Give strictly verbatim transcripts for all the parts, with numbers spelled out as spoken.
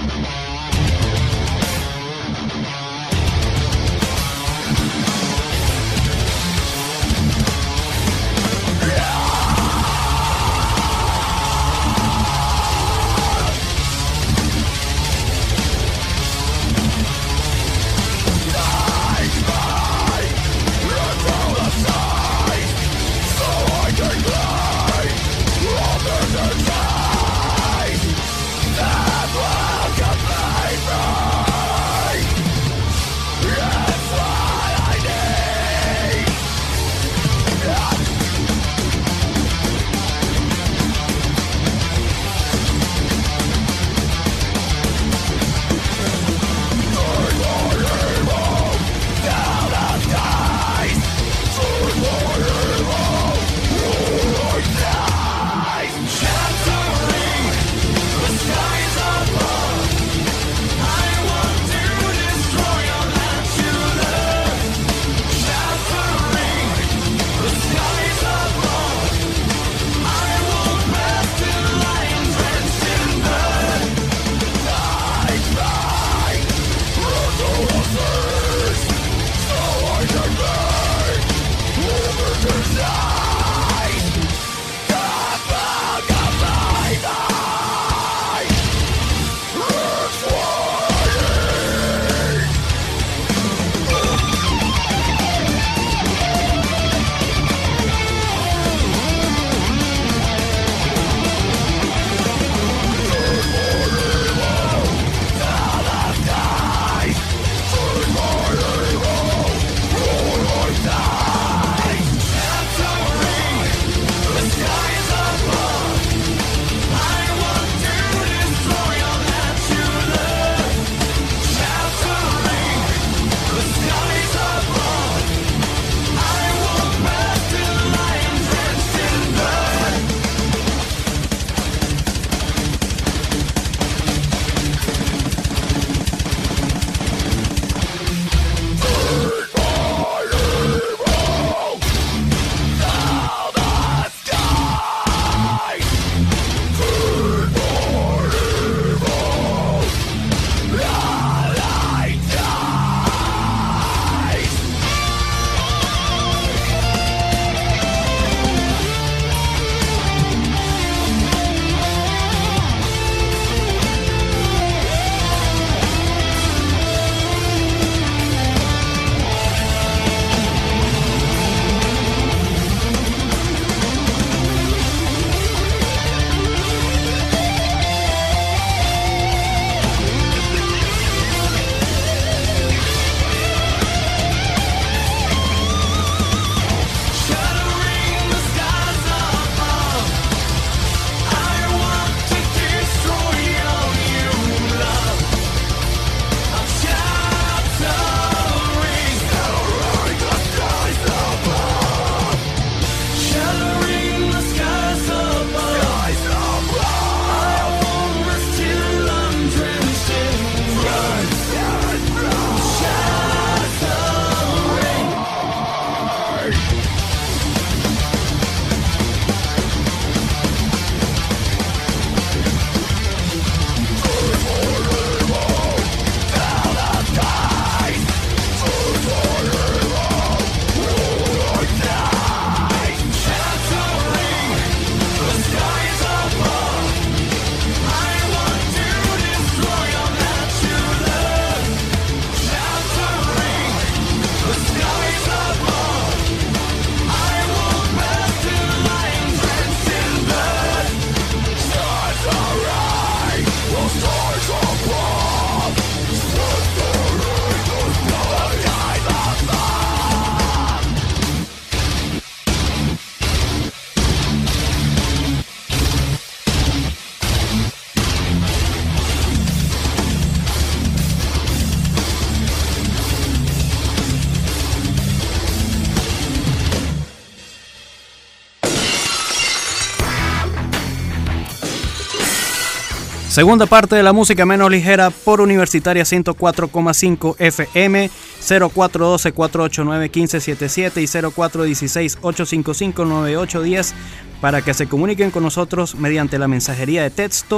Segunda parte de la música menos ligera por Universitaria ciento cuatro coma cinco F M, cero cuatro uno dos, cuatro ocho nueve, uno cinco siete siete y cero cuatro uno seis, ocho cinco cinco, nueve ocho uno cero para que se comuniquen con nosotros mediante la mensajería de texto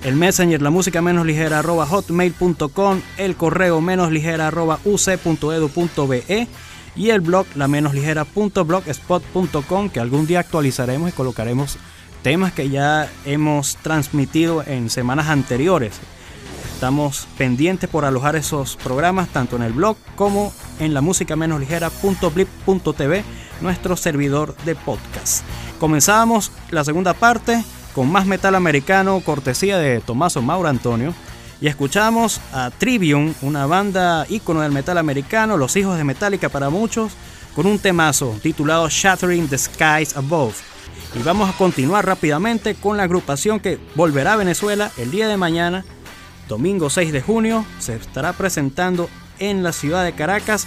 el Messenger, la música menos ligera arroba hotmail punto com, el correo menos ligera arroba uc punto edu punto be y el blog la menos ligera punto blogspot punto com, que algún día actualizaremos y colocaremos temas que ya hemos transmitido en semanas anteriores. Estamos pendientes por alojar esos programas tanto en el blog como en la música menos ligera punto blip punto tv, nuestro servidor de podcast. Comenzamos la segunda parte con más metal americano, cortesía de Tommaso Mauro Antonio, y escuchamos a Trivium, una banda ícono del metal americano, los hijos de Metallica para muchos, con un temazo titulado Shattering the Skies Above. Y vamos a continuar rápidamente con la agrupación que volverá a Venezuela el día de mañana, domingo seis de junio. Se estará presentando en la ciudad de Caracas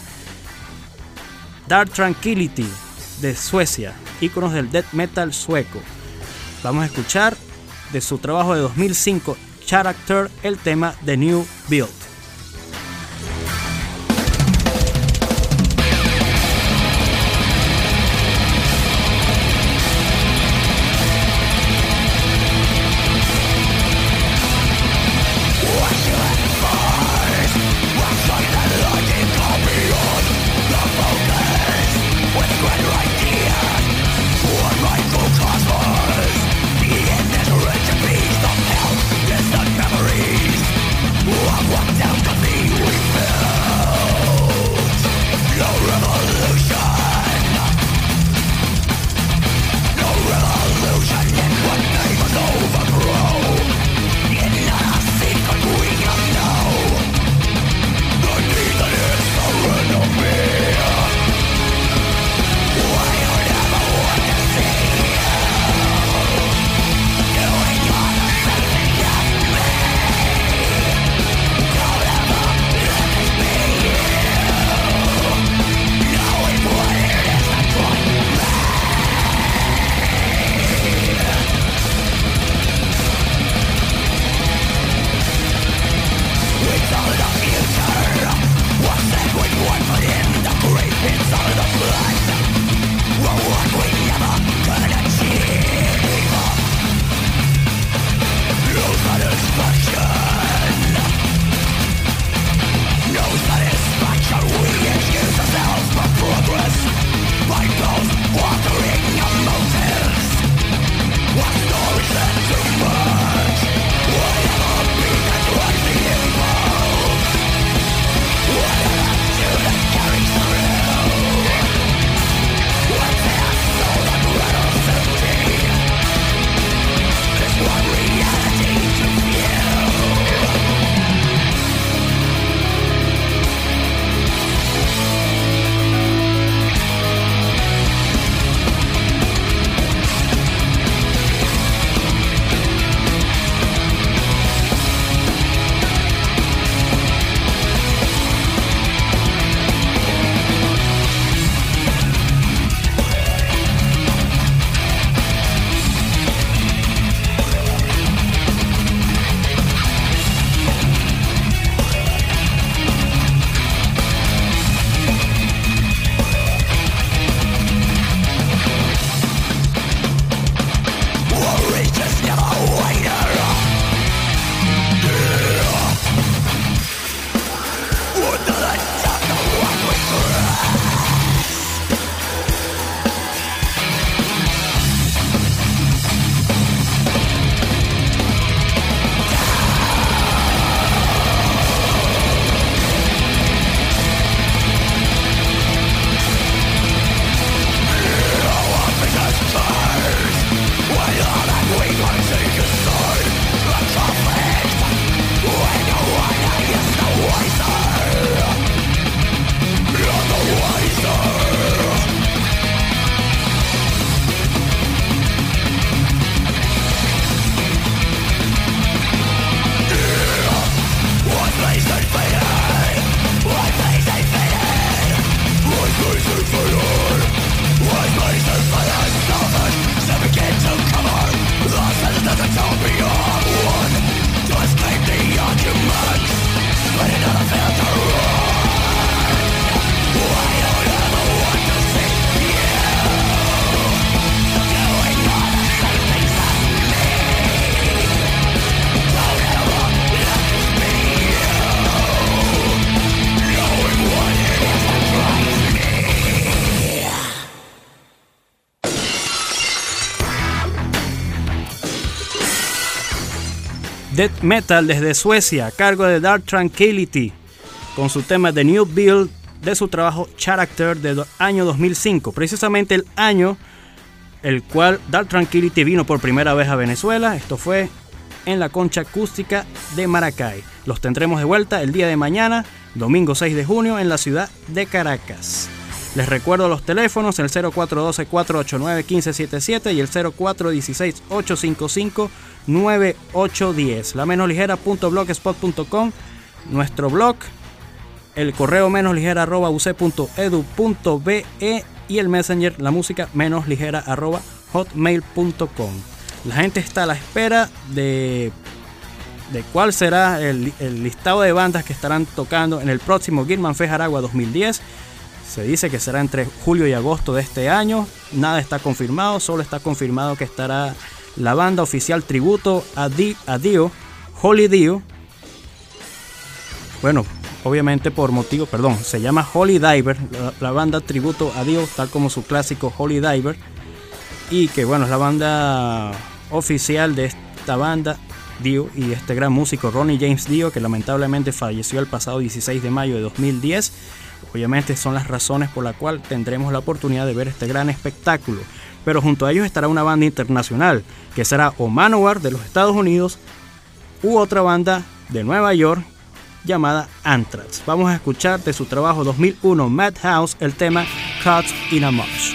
Dark Tranquillity de Suecia, íconos del death metal sueco. Vamos a escuchar de su trabajo de dos mil cinco Character el tema The New Build. Carries through. Death Metal desde Suecia, a cargo de Dark Tranquillity, con su tema The New Build de su trabajo Character del año dos mil cinco, precisamente el año el cual Dark Tranquillity vino por primera vez a Venezuela. Esto fue en la Concha Acústica de Maracay. Los tendremos de vuelta el día de mañana, domingo seis de junio, en la ciudad de Caracas. Les recuerdo los teléfonos, el cero cuatro uno dos, cuatro ocho nueve, uno cinco siete siete y el cero cuatro uno seis, ocho cinco cinco, nueve ocho uno cero. la menos ligera punto blogspot punto com, nuestro blog, el correo menos ligera arroba u c punto edu punto be y el messenger la música menos ligera arroba hotmail punto com. La gente está a la espera de, de cuál será el, el listado de bandas que estarán tocando en el próximo Gilman Fest Aragua dos mil diez. Se dice que será entre julio y agosto de este año. Nada está confirmado, solo está confirmado que estará la banda oficial tributo a, Di, a Dio, Holy Dio. Bueno, obviamente por motivo, perdón, se llama Holy Diver, la, la banda tributo a Dio, tal como su clásico Holy Diver. Y que bueno, es la banda oficial de esta banda, Dio, y este gran músico Ronnie James Dio, que lamentablemente falleció el pasado dieciséis de mayo de dos mil diez. Obviamente son las razones por las cuales tendremos la oportunidad de ver este gran espectáculo. Pero junto a ellos estará una banda internacional, que será o Manowar de los Estados Unidos u otra banda de Nueva York llamada Anthrax. Vamos a escuchar de su trabajo dos mil uno Madhouse el tema Caught in a Mosh.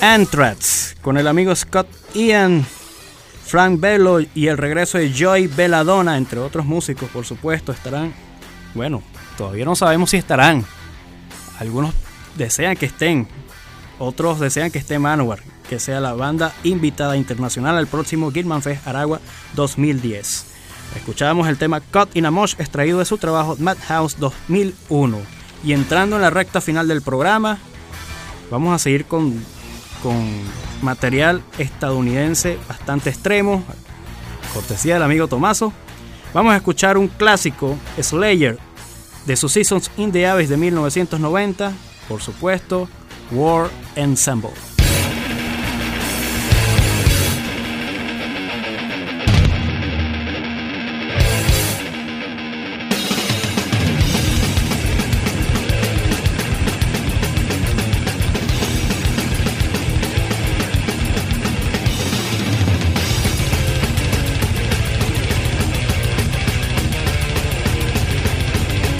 Anthrax, con el amigo Scott Ian, Frank Bello y el regreso de Joey Belladonna, entre otros músicos, por supuesto, estarán. Bueno, todavía no sabemos si estarán. Algunos desean que estén, otros desean que esté Manowar, que sea la banda invitada internacional al próximo Gilman Fest Aragua dos mil diez. Escuchábamos el tema Cut in a Mosh, extraído de su trabajo Madhouse dos mil uno. Y entrando en la recta final del programa, vamos a seguir con, con material estadounidense bastante extremo, cortesía del amigo Tomaso. Vamos a escuchar un clásico, Slayer, de sus Seasons in the Abyss de mil novecientos noventa, por supuesto, War Ensemble.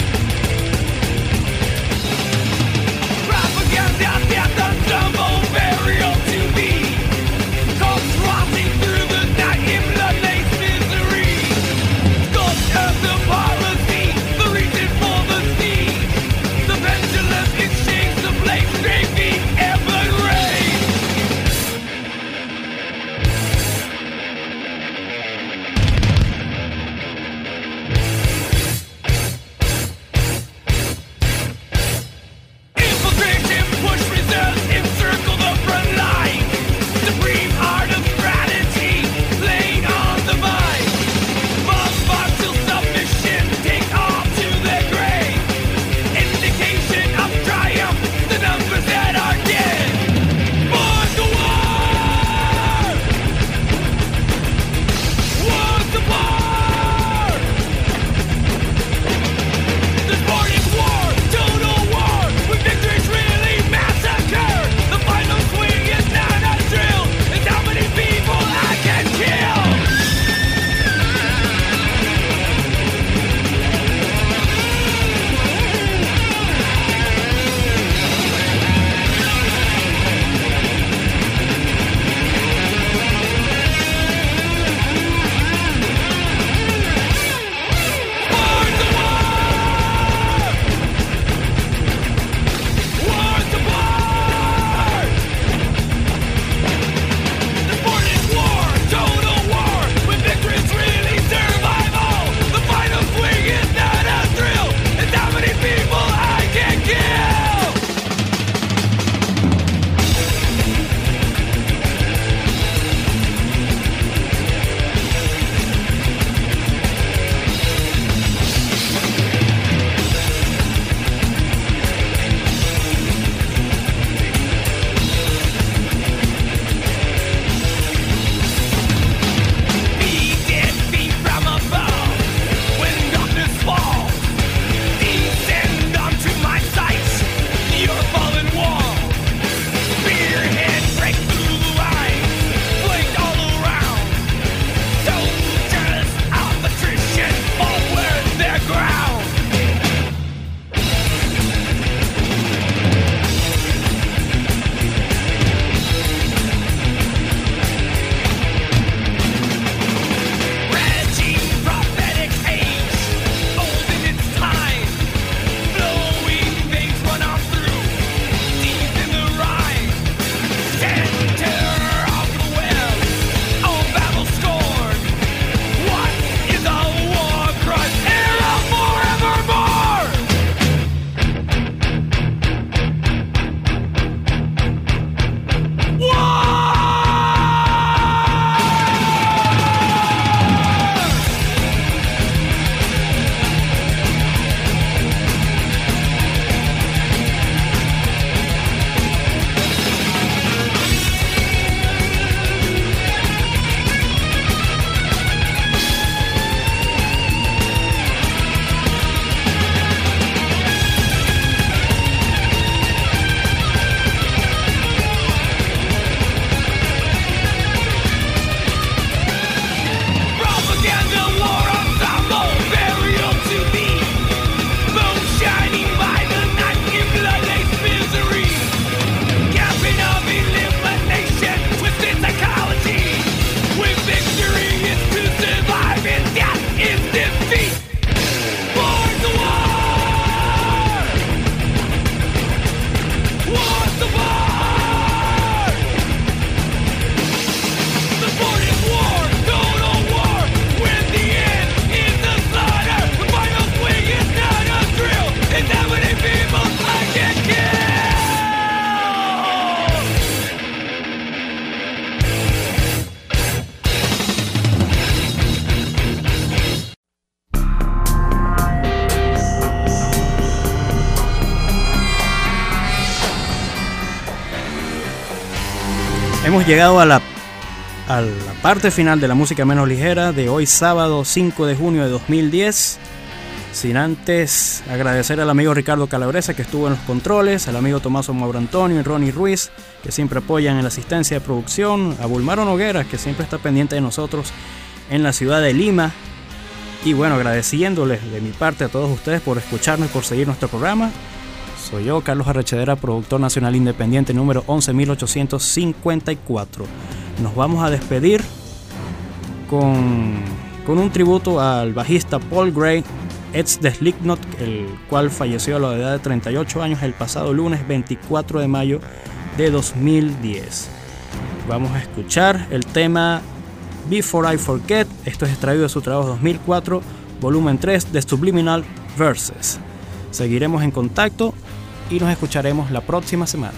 Propaganda, death, and tumble, hemos llegado a la, a la parte final de la música menos ligera de hoy sábado cinco de junio de dos mil diez. Sin antes agradecer al amigo Ricardo Calabresa que estuvo en los controles, al amigo Tomaso Mauro Antonio y Ronnie Ruiz que siempre apoyan en la asistencia de producción, a Bulmaro Noguera que siempre está pendiente de nosotros en la ciudad de Lima. Y bueno, agradeciéndoles de mi parte a todos ustedes por escucharnos y por seguir nuestro programa. Soy yo, Carlos Arrechedera, productor nacional independiente número once mil ochocientos cincuenta y cuatro. Nos vamos a despedir con, con un tributo al bajista Paul Gray, ex de Slipknot, el cual falleció a la edad de treinta y ocho años el pasado lunes veinticuatro de mayo de dos mil diez. Vamos a escuchar el tema Before I Forget. Esto es extraído de su trabajo dos mil cuatro, volumen tres de Subliminal Verses. Seguiremos en contacto y nos escucharemos la próxima semana.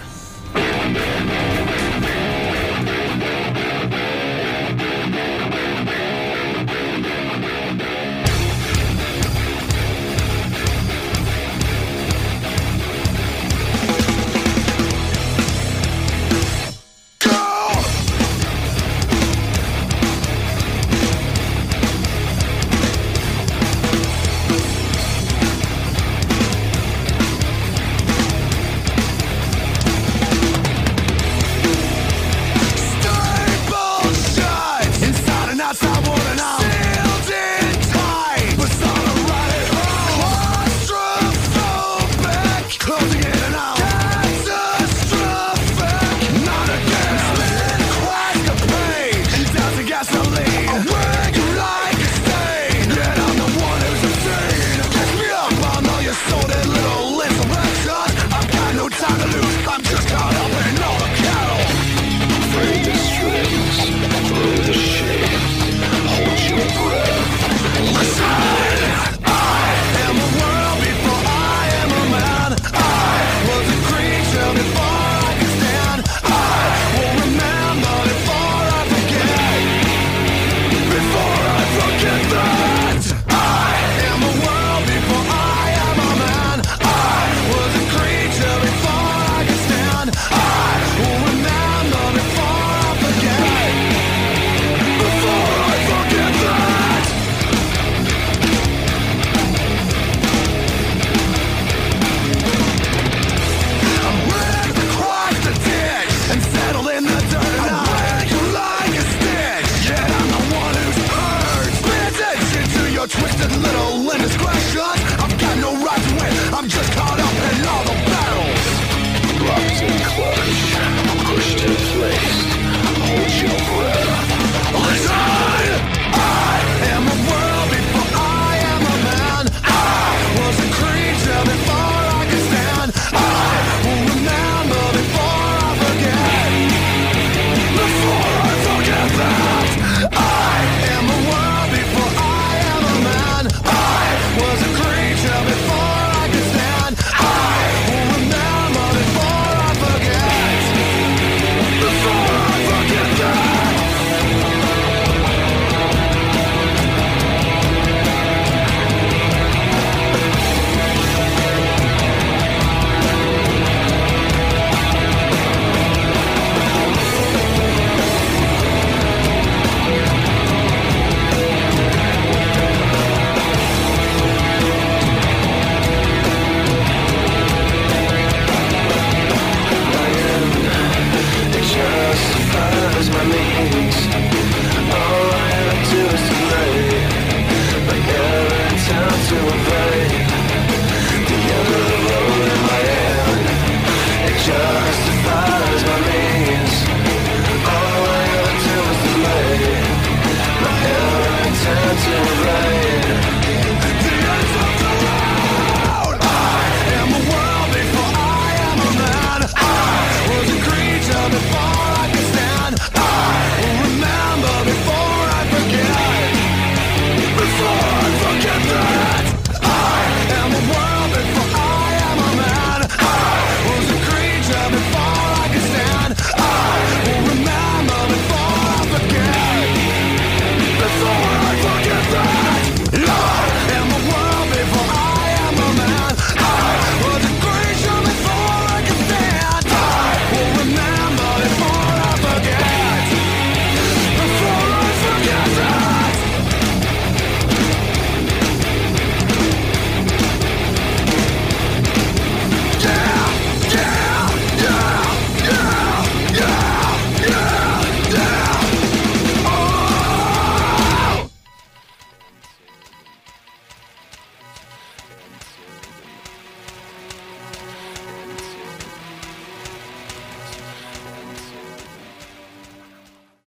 To a